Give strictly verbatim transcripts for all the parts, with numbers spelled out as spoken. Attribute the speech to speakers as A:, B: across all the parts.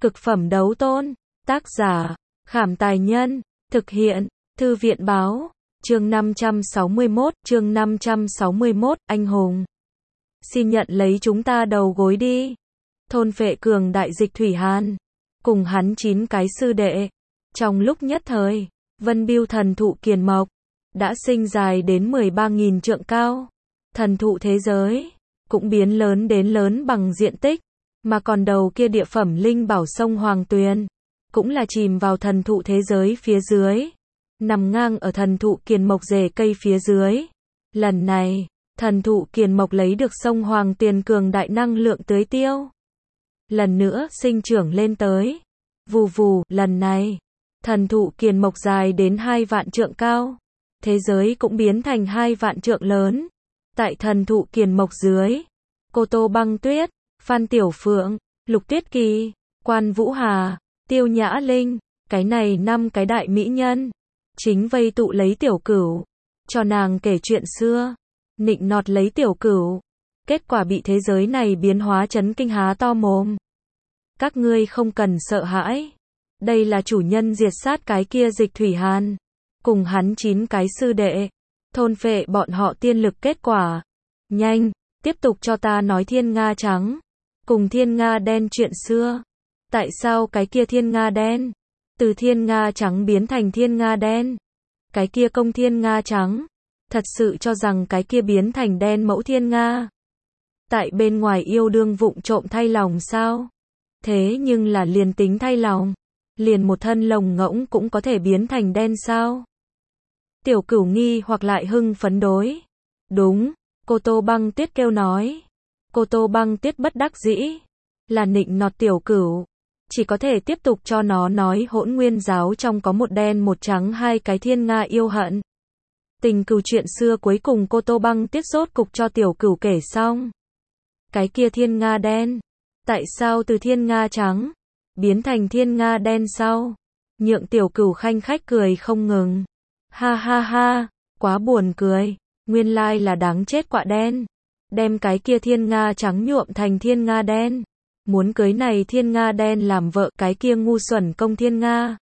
A: Cực phẩm đấu tôn. Tác giả, Khảm Tài Nhân. Thực hiện, Thư viện Báo. Chương năm trăm sáu mươi mốt, chương năm trăm sáu mươi mốt, anh hùng. Xin nhận lấy chúng ta đầu gối đi. Thôn phệ cường đại Dịch Thủy Hàn. Cùng hắn chín cái sư đệ. Trong lúc nhất thời, Vân Bưu thần thụ kiền mộc. Đã sinh dài đến mười ba nghìn trượng cao. Thần thụ thế giới. Cũng biến lớn đến lớn bằng diện tích. Mà còn đầu kia địa phẩm linh bảo sông Hoàng Tuyền. Cũng là chìm vào thần thụ thế giới phía dưới. Nằm ngang ở thần thụ kiền mộc rễ cây phía dưới. Lần này, thần thụ kiền mộc lấy được sông Hoàng Tuyền cường đại năng lượng tưới tiêu. Lần nữa sinh trưởng lên tới. Vù vù, lần này, thần thụ kiền mộc dài đến hai vạn trượng cao. Thế giới cũng biến thành hai vạn trượng lớn. Tại thần thụ kiền mộc dưới, Cô Tô Băng Tuyết, Phan Tiểu Phượng, Lục Tuyết Kỳ, Quan Vũ Hà, Tiêu Nhã Linh, cái này năm cái đại mỹ nhân, chính vây tụ lấy Tiểu Cửu, cho nàng kể chuyện xưa, nịnh nọt lấy Tiểu Cửu. Kết quả bị thế giới này biến hóa chấn kinh há to mồm. Các ngươi không cần sợ hãi. Đây là chủ nhân diệt sát cái kia Dịch Thủy Hàn. Cùng hắn chín cái sư đệ. Thôn phệ bọn họ tiên lực kết quả. Nhanh, tiếp tục cho ta nói Thiên Nga Trắng. Cùng Thiên Nga Đen chuyện xưa. Tại sao cái kia Thiên Nga Đen? Từ Thiên Nga Trắng biến thành Thiên Nga Đen. Cái kia công Thiên Nga Trắng. Thật sự cho rằng cái kia biến thành đen mẫu Thiên Nga. Tại bên ngoài yêu đương vụng trộm thay lòng sao? Thế nhưng là liền tính thay lòng. Liền một thân lồng ngỗng cũng có thể biến thành đen sao? Tiểu Cửu nghi hoặc lại hưng phấn đối. Đúng, Cô Tô Băng Tuyết kêu nói. Cô Tô Băng Tuyết bất đắc dĩ. Là nịnh nọt Tiểu Cửu. Chỉ có thể tiếp tục cho nó nói Hỗn Nguyên giáo trong có một đen một trắng hai cái Thiên Nga yêu hận. Tình cừu chuyện xưa cuối cùng Cô Tô Băng Tuyết rốt cục cho Tiểu Cửu kể xong. Cái kia Thiên Nga Đen. Tại sao từ Thiên Nga Trắng biến thành Thiên Nga Đen sau? Nhượng Tiểu Cửu khanh khách cười không ngừng. Ha ha ha, quá buồn cười. Nguyên lai là đáng chết quạ đen. Đem cái kia Thiên Nga Trắng nhuộm thành Thiên Nga Đen. Muốn cưới này Thiên Nga Đen làm vợ cái kia ngu xuẩn công Thiên Nga.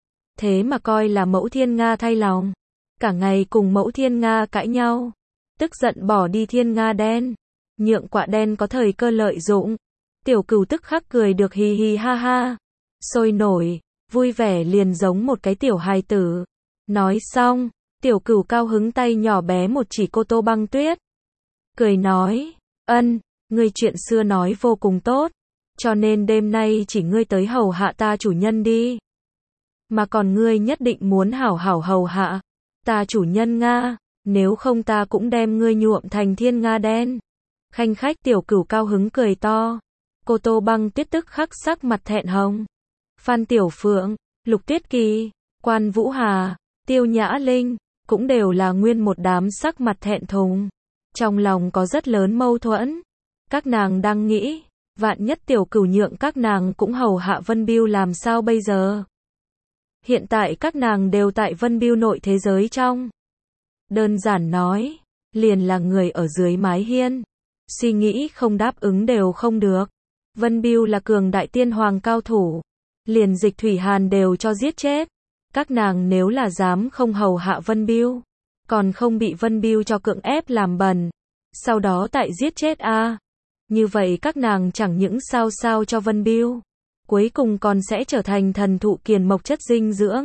A: Thế mà coi là mẫu Thiên Nga thay lòng. Cả ngày cùng mẫu Thiên Nga cãi nhau. Tức giận bỏ đi Thiên Nga Đen. Nhượng quạ đen có thời cơ lợi dụng. Tiểu Cửu tức khắc cười được hì hì ha ha. Sôi nổi, vui vẻ liền giống một cái tiểu hài tử. Nói xong, Tiểu Cửu cao hứng tay nhỏ bé một chỉ Cô Tô Băng Tuyết. Cười nói, ân, ngươi chuyện xưa nói vô cùng tốt. Cho nên đêm nay chỉ ngươi tới hầu hạ ta chủ nhân đi. Mà còn ngươi nhất định muốn hảo hảo hầu hạ ta chủ nhân Nga. Nếu không ta cũng đem ngươi nhuộm thành Thiên Nga Đen. Khanh khách Tiểu Cửu cao hứng cười to. Cô Tô Băng Tuyết tức khắc sắc mặt thẹn hồng. Phan Tiểu Phượng, Lục Tuyết Kỳ, Quan Vũ Hà, Tiêu Nhã Linh, cũng đều là nguyên một đám sắc mặt thẹn thùng. Trong lòng có rất lớn mâu thuẫn. Các nàng đang nghĩ, vạn nhất Tiểu Cửu nhượng các nàng cũng hầu hạ Vân Bưu làm sao bây giờ? Hiện tại các nàng đều tại Vân Bưu nội thế giới trong. Đơn giản nói, liền là người ở dưới mái hiên. Suy nghĩ không đáp ứng đều không được. Vân Bưu là cường đại tiên hoàng cao thủ. Liền Dịch Thủy Hàn đều cho giết chết. Các nàng nếu là dám không hầu hạ Vân Bưu, còn không bị Vân Bưu cho cưỡng ép làm bẩn, sau đó tại giết chết a à. Như vậy các nàng chẳng những sao sao cho Vân Bưu, cuối cùng còn sẽ trở thành thần thụ kiền mộc chất dinh dưỡng.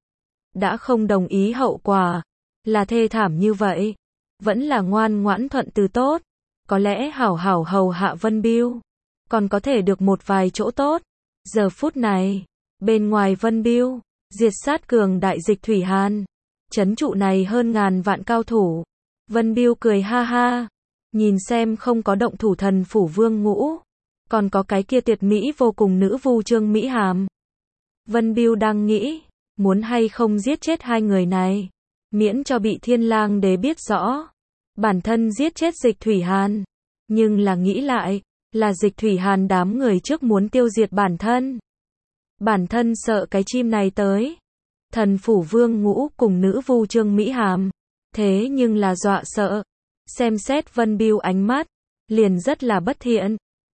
A: Đã không đồng ý hậu quả, là thê thảm như vậy, vẫn là ngoan ngoãn thuận từ tốt, có lẽ hảo hảo hầu hạ Vân Bưu, còn có thể được một vài chỗ tốt. Giờ phút này, bên ngoài Vân Bưu, diệt sát cường đại Dịch Thủy Hàn, trấn trụ này hơn ngàn vạn cao thủ. Vân Bưu cười ha ha, nhìn xem không có động thủ thần phủ Vương Ngũ, còn có cái kia tuyệt mỹ vô cùng nữ vu Trương Mỹ Hàm. Vân Bưu đang nghĩ, muốn hay không giết chết hai người này, miễn cho bị Thiên Lang Đế biết rõ, bản thân giết chết Dịch Thủy Hàn. Nhưng là nghĩ lại, là Dịch Thủy Hàn đám người trước muốn tiêu diệt bản thân. Bản thân sợ cái chim này tới. Thần phủ Vương Ngũ cùng nữ vu Trương Mỹ Hàm. Thế nhưng là dọa sợ. Xem xét Vân Bưu ánh mắt, liền rất là bất thiện.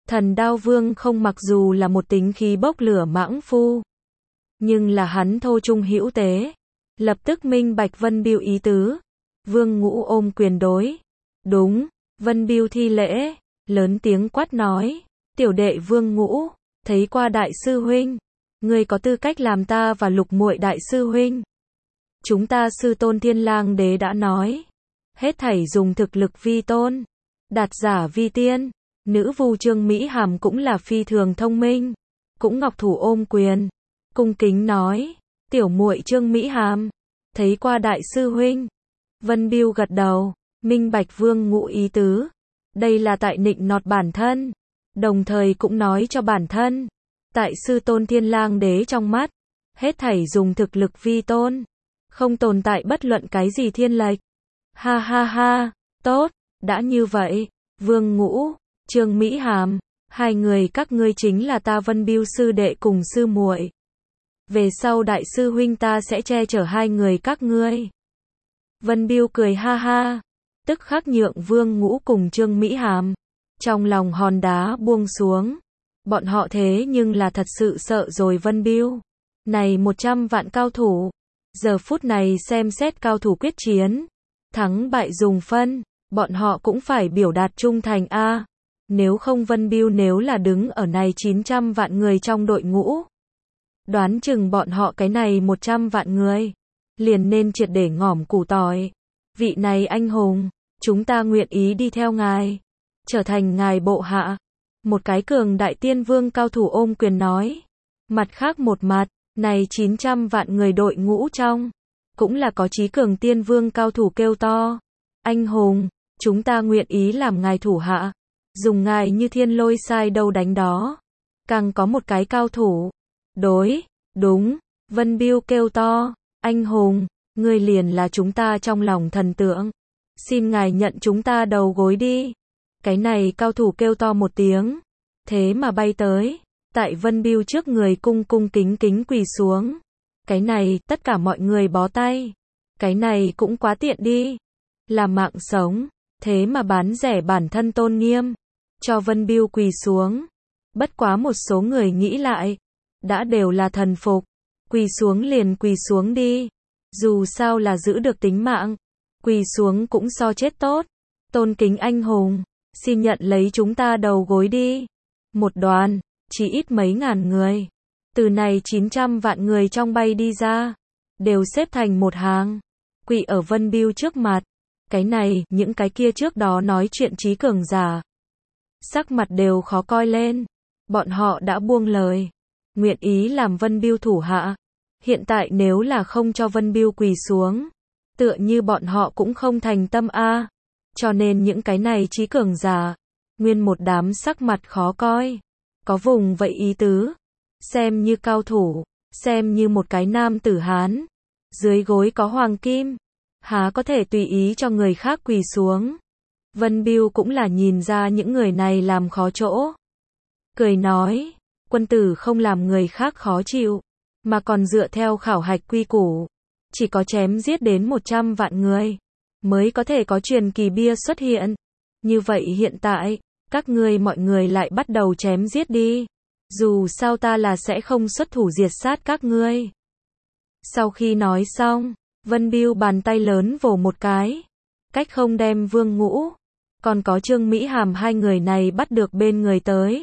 A: Thần Đao Vương không mặc dù là một tính khí bốc lửa mãng phu, nhưng là hắn thô trung hữu tế, lập tức minh bạch Vân Biêu ý tứ. Vương Ngũ ôm quyền đối. Đúng, Vân Biêu thi lễ, lớn tiếng quát nói, tiểu đệ Vương Ngũ, thấy qua đại sư huynh, ngươi có tư cách làm ta và Lục muội đại sư huynh. Chúng ta sư tôn Thiên Lang đế đã nói, hết thảy dùng thực lực vi tôn, đạt giả vi tiên. Nữ vu Trương Mỹ Hàm cũng là phi thường thông minh, cũng ngọc thủ ôm quyền, cung kính nói, tiểu muội Trương Mỹ Hàm, thấy qua đại sư huynh. Vân Biêu gật đầu, minh bạch Vương Ngũ ý tứ, đây là tại nịnh nọt bản thân, đồng thời cũng nói cho bản thân, tại sư tôn Thiên Lang đế trong mắt, hết thảy dùng thực lực vi tôn, không tồn tại bất luận cái gì thiên lệch. Ha ha ha, tốt, đã như vậy, Vương Ngũ, Trương Mỹ Hàm, hai người các ngươi chính là ta Vân Biêu sư đệ cùng sư muội. Về sau đại sư huynh ta sẽ che chở hai người các ngươi. Vân Biêu cười ha ha, tức khắc nhượng Vương Ngũ cùng Trương Mỹ Hàm, trong lòng hòn đá buông xuống. Bọn họ thế nhưng là thật sự sợ rồi Vân Biêu. Này một trăm vạn cao thủ, giờ phút này xem xét cao thủ quyết chiến, thắng bại dùng phân, bọn họ cũng phải biểu đạt trung thành a. Nếu không Vân Biêu nếu là đứng ở này chín trăm vạn người trong đội ngũ, đoán chừng bọn họ cái này một trăm vạn người, liền nên triệt để ngỏm củ tỏi. Vị này anh hùng, chúng ta nguyện ý đi theo ngài, trở thành ngài bộ hạ. Một cái cường đại tiên vương cao thủ ôm quyền nói. Mặt khác một mặt, này chín trăm vạn người đội ngũ trong, cũng là có chí cường tiên vương cao thủ kêu to. Anh hùng, chúng ta nguyện ý làm ngài thủ hạ, dùng ngài như thiên lôi sai đâu đánh đó. Càng có một cái cao thủ. Đối, đúng, Vân Biêu kêu to. Anh hùng, ngươi liền là chúng ta trong lòng thần tượng. Xin ngài nhận chúng ta đầu gối đi. Cái này cao thủ kêu to một tiếng, thế mà bay tới, tại Vân Biêu trước người cung cung kính kính quỳ xuống. Cái này, tất cả mọi người bó tay. Cái này cũng quá tiện đi. Là mạng sống, thế mà bán rẻ bản thân tôn nghiêm, cho Vân Biêu quỳ xuống. Bất quá một số người nghĩ lại, đã đều là thần phục, quỳ xuống liền quỳ xuống đi. Dù sao là giữ được tính mạng, quỳ xuống cũng so chết tốt. Tôn kính anh hùng, xin nhận lấy chúng ta đầu gối đi. Một đoàn, chỉ ít mấy ngàn người, từ này chín trăm vạn người trong bay đi ra, đều xếp thành một hàng, quỳ ở Vân Biêu trước mặt. Cái này, những cái kia trước đó nói chuyện trí cường giả, sắc mặt đều khó coi lên. Bọn họ đã buông lời, nguyện ý làm Vân Biêu thủ hạ. Hiện tại nếu là không cho Vân Biêu quỳ xuống, tựa như bọn họ cũng không thành tâm a. Cho nên những cái này trí cường giả, nguyên một đám sắc mặt khó coi, có vùng vậy ý tứ, xem như cao thủ, xem như một cái nam tử Hán, dưới gối có hoàng kim, há có thể tùy ý cho người khác quỳ xuống. Vân Biêu cũng là nhìn ra những người này làm khó chỗ, cười nói, quân tử không làm người khác khó chịu, mà còn dựa theo khảo hạch quy củ, chỉ có chém giết đến một trăm vạn người, mới có thể có truyền kỳ bia xuất hiện. Như vậy hiện tại, các ngươi mọi người lại bắt đầu chém giết đi. Dù sao ta là sẽ không xuất thủ diệt sát các ngươi. Sau khi nói xong, Vân Biêu bàn tay lớn vồ một cái, cách không đem Vương Ngũ, còn có Trương Mỹ Hàm hai người này bắt được bên người tới.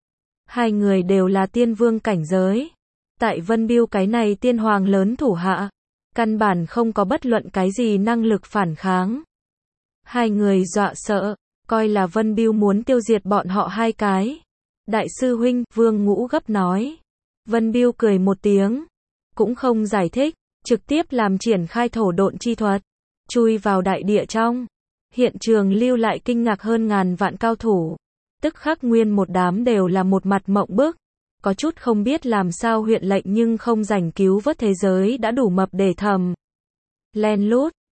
A: Hai người đều là tiên vương cảnh giới. Tại Vân Biêu cái này tiên hoàng lớn thủ hạ, căn bản không có bất luận cái gì năng lực phản kháng. Hai người dọa sợ, coi là Vân Biêu muốn tiêu diệt bọn họ hai cái. Đại sư huynh, Vương Ngũ gấp nói. Vân Biêu cười một tiếng, cũng không giải thích, trực tiếp làm triển khai thổ độn chi thuật, chui vào đại địa trong. Hiện trường lưu lại kinh ngạc hơn ngàn vạn cao thủ, tức khắc nguyên một đám đều là một mặt mộng bức, có chút không biết làm sao huyện lệnh nhưng không rảnh cứu vớt thế giới đã đủ mập để thầm. Len lút,